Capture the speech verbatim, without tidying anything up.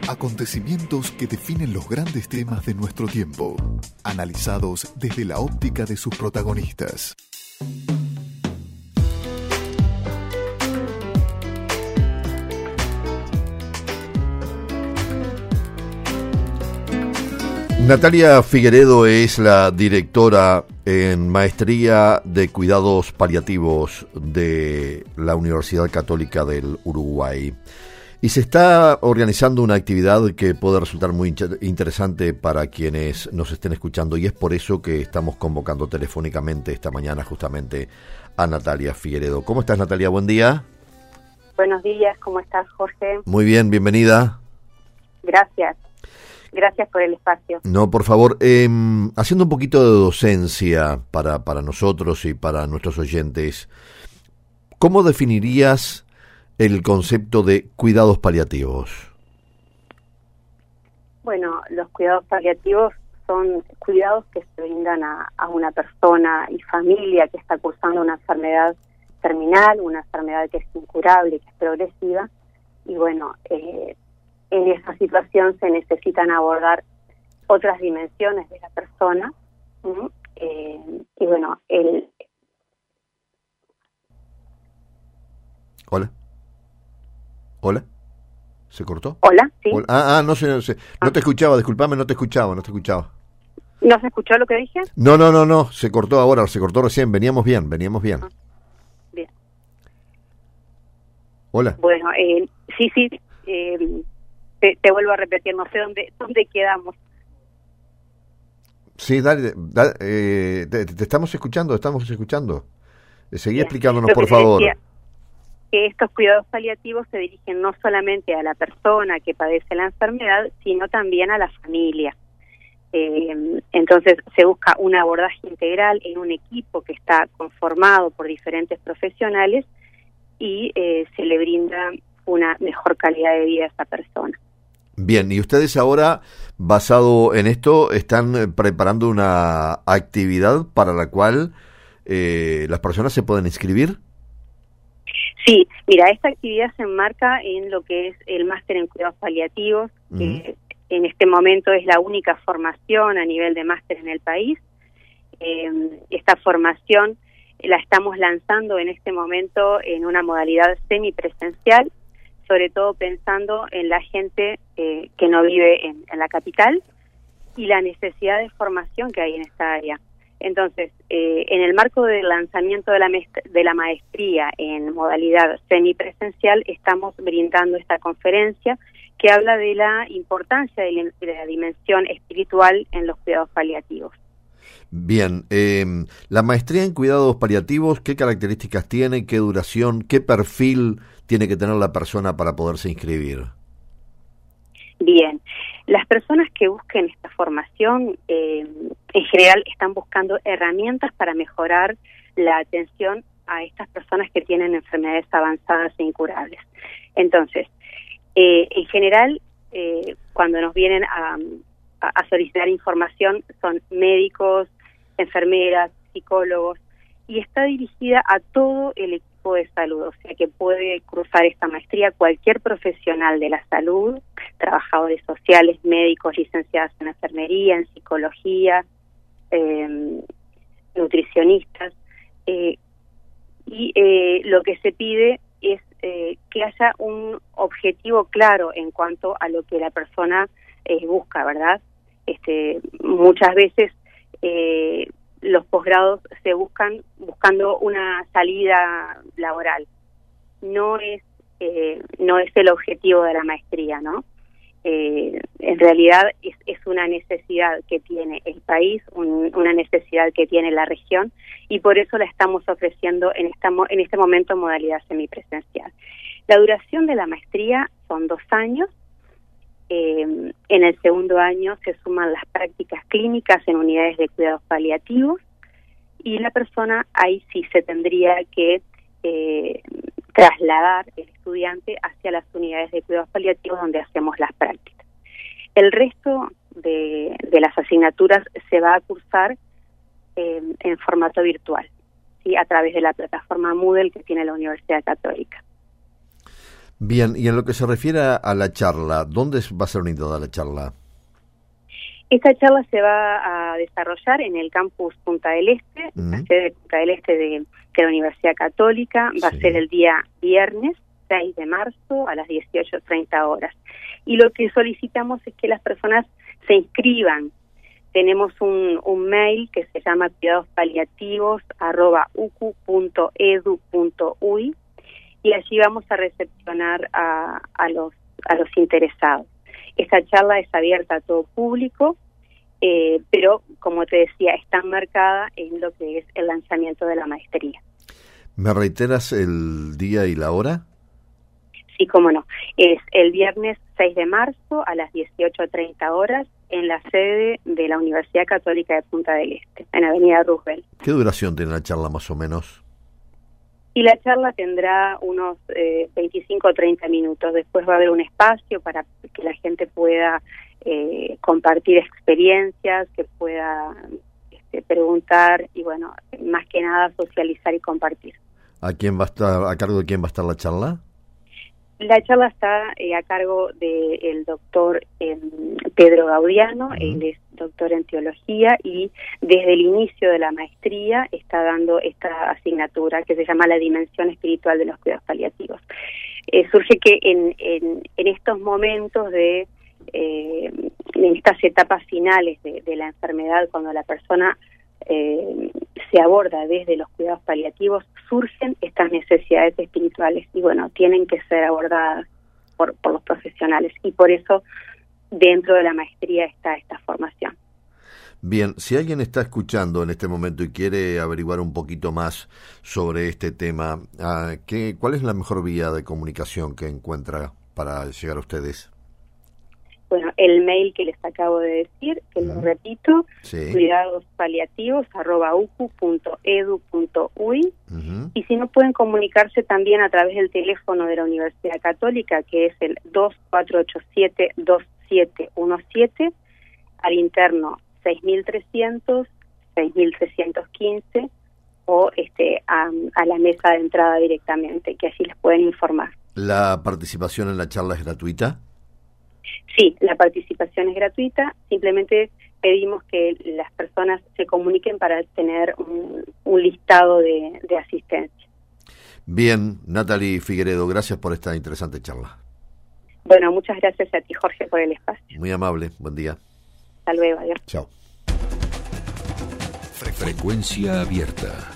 Acontecimientos que definen los grandes temas de nuestro tiempo, analizados desde la óptica de sus protagonistas. Natalia Figueredo es la directora en Maestría de Cuidados Paliativos de la Universidad Católica del Uruguay. Y se está organizando una actividad que puede resultar muy interesante para quienes nos estén escuchando, y es por eso que estamos convocando telefónicamente esta mañana justamente a Natalia Figueredo. ¿Cómo estás, Natalia? Buen día. Buenos días, ¿cómo estás, Jorge? Muy bien, bienvenida. Gracias. Gracias por el espacio. No, por favor, eh, haciendo un poquito de docencia para, para nosotros y para nuestros oyentes, ¿cómo definirías el concepto de cuidados paliativos? Bueno, los cuidados paliativos son cuidados que se brindan a, a una persona y familia que está cursando una enfermedad terminal, una enfermedad que es incurable, que es progresiva, y bueno, eh, en esa situación se necesitan abordar otras dimensiones de la persona, ¿sí? eh, y bueno, el... Hola. Hola. ¿Se cortó? Hola, sí. Hola. Ah, ah, no sé, no sé. No te escuchaba, disculpame, no te escuchaba, no te escuchaba. ¿No se escuchó lo que dije? No, no, no, no, se cortó ahora, se cortó recién, veníamos bien, veníamos bien. Ah, bien. Hola. Bueno, eh, sí, sí, eh, te, te vuelvo a repetir, no sé dónde dónde quedamos. Sí, dale, dale eh, te, te estamos escuchando, estamos escuchando. Seguí Bien. explicándonos, Lo por que te favor. decía, que estos cuidados paliativos se dirigen no solamente a la persona que padece la enfermedad, sino también a la familia. Eh, entonces se busca un abordaje integral en un equipo que está conformado por diferentes profesionales y eh, se le brinda una mejor calidad de vida a esa persona. Bien, y ustedes ahora, basado en esto, están preparando una actividad para la cual eh, las personas se pueden inscribir. Sí, mira, esta actividad se enmarca en lo que es el máster en cuidados paliativos, Uh-huh. que en este momento es la única formación a nivel de máster en el país. Eh, esta formación la estamos lanzando en este momento en una modalidad semipresencial, sobre todo pensando en la gente eh, que no vive en, en la capital y la necesidad de formación que hay en esta área. Entonces, eh, en el marco del lanzamiento de la, de la maestría en modalidad semipresencial, estamos brindando esta conferencia que habla de la importancia de la, de la dimensión espiritual en los cuidados paliativos. Bien, eh, la maestría en cuidados paliativos, ¿qué características tiene, qué duración, qué perfil tiene que tener la persona para poderse inscribir? Bien, las personas que busquen esta formación eh, en general están buscando herramientas para mejorar la atención a estas personas que tienen enfermedades avanzadas e incurables. Entonces, eh, en general, eh, cuando nos vienen a, a, a solicitar información son médicos, enfermeras, psicólogos, y está dirigida a todo el equipo de salud, o sea que puede cruzar esta maestría cualquier profesional de la salud, trabajadores sociales, médicos, licenciados en enfermería, en psicología, eh, nutricionistas, eh, y eh, lo que se pide es eh, que haya un objetivo claro en cuanto a lo que la persona eh, busca, ¿verdad? Este, muchas veces eh, los posgrados se buscan buscando una salida laboral. No es eh, no es el objetivo de la maestría, ¿no? Eh, en realidad es, es una necesidad que tiene el país, un, una necesidad que tiene la región, y por eso la estamos ofreciendo en, esta, en este momento en modalidad semipresencial. La duración de la maestría son dos años. Eh, en el segundo año se suman las prácticas clínicas en unidades de cuidados paliativos, y la persona ahí sí se tendría que eh, trasladar el estudiante hacia las unidades de cuidados paliativos donde hacemos las prácticas. El resto de, de las asignaturas se va a cursar eh, en formato virtual, ¿sí? A través de la plataforma Moodle que tiene la Universidad Católica. Bien, y en lo que se refiere a la charla, ¿dónde va a ser orientada la charla? Esta charla se va a desarrollar en el campus Punta del Este, uh-huh. la sede de Punta del Este de, de la Universidad Católica. Va sí. a ser el día viernes seis de marzo a las dieciocho treinta horas. Y lo que solicitamos es que las personas se inscriban. Tenemos un, un mail que se llama cuidados paliativos arroba ucu punto edu punto uy y allí vamos a recepcionar a, a, los, a los interesados. Esta charla es abierta a todo público, eh, pero, como te decía, está marcada en lo que es el lanzamiento de la maestría. ¿Me reiteras el día y la hora? Sí, cómo no. Es el viernes seis de marzo a las dieciocho treinta horas en la sede de la Universidad Católica de Punta del Este, en Avenida Roosevelt. ¿Qué duración tiene la charla más o menos? Y la charla tendrá unos eh, veinticinco o treinta minutos. Después va a haber un espacio para que la gente pueda eh, compartir experiencias, que pueda este, preguntar y, bueno, más que nada socializar y compartir. ¿A quién va a estar, a cargo de quién va a estar la charla? La charla está eh, a cargo del doctor eh, Pedro Gaudiano, uh-huh. él es doctor en teología y desde el inicio de la maestría está dando esta asignatura que se llama la dimensión espiritual de los cuidados paliativos. Eh, surge que en, en, en estos momentos de, eh, en estas etapas finales de, de la enfermedad, cuando la persona eh, se aborda desde los cuidados paliativos, surgen estas necesidades espirituales y bueno, tienen que ser abordadas por, por los profesionales y por eso dentro de la maestría está esta formación. Bien, si alguien está escuchando en este momento y quiere averiguar un poquito más sobre este tema, ¿qué, ¿cuál es la mejor vía de comunicación que encuentra para llegar a ustedes? Bueno, el mail que les acabo de decir, que uh-huh. lo repito, sí. cuidados paliativos arroba ucu punto edu punto uy uh-huh. y si no pueden comunicarse también a través del teléfono de la Universidad Católica, que es el dos cuatro ocho siete dos siete uno siete, al interno seis mil trescientos, seis mil trescientos quince o este a, a la mesa de entrada directamente, que allí les pueden informar. ¿La participación en la charla es gratuita? Sí, la participación es gratuita, simplemente pedimos que las personas se comuniquen para tener un, un listado de, de asistencia. Bien, Natalie Figueredo, gracias por esta interesante charla. Bueno, muchas gracias a ti, Jorge, por el espacio. Muy amable, buen día. Hasta luego, adiós. Chao. Frecuencia abierta.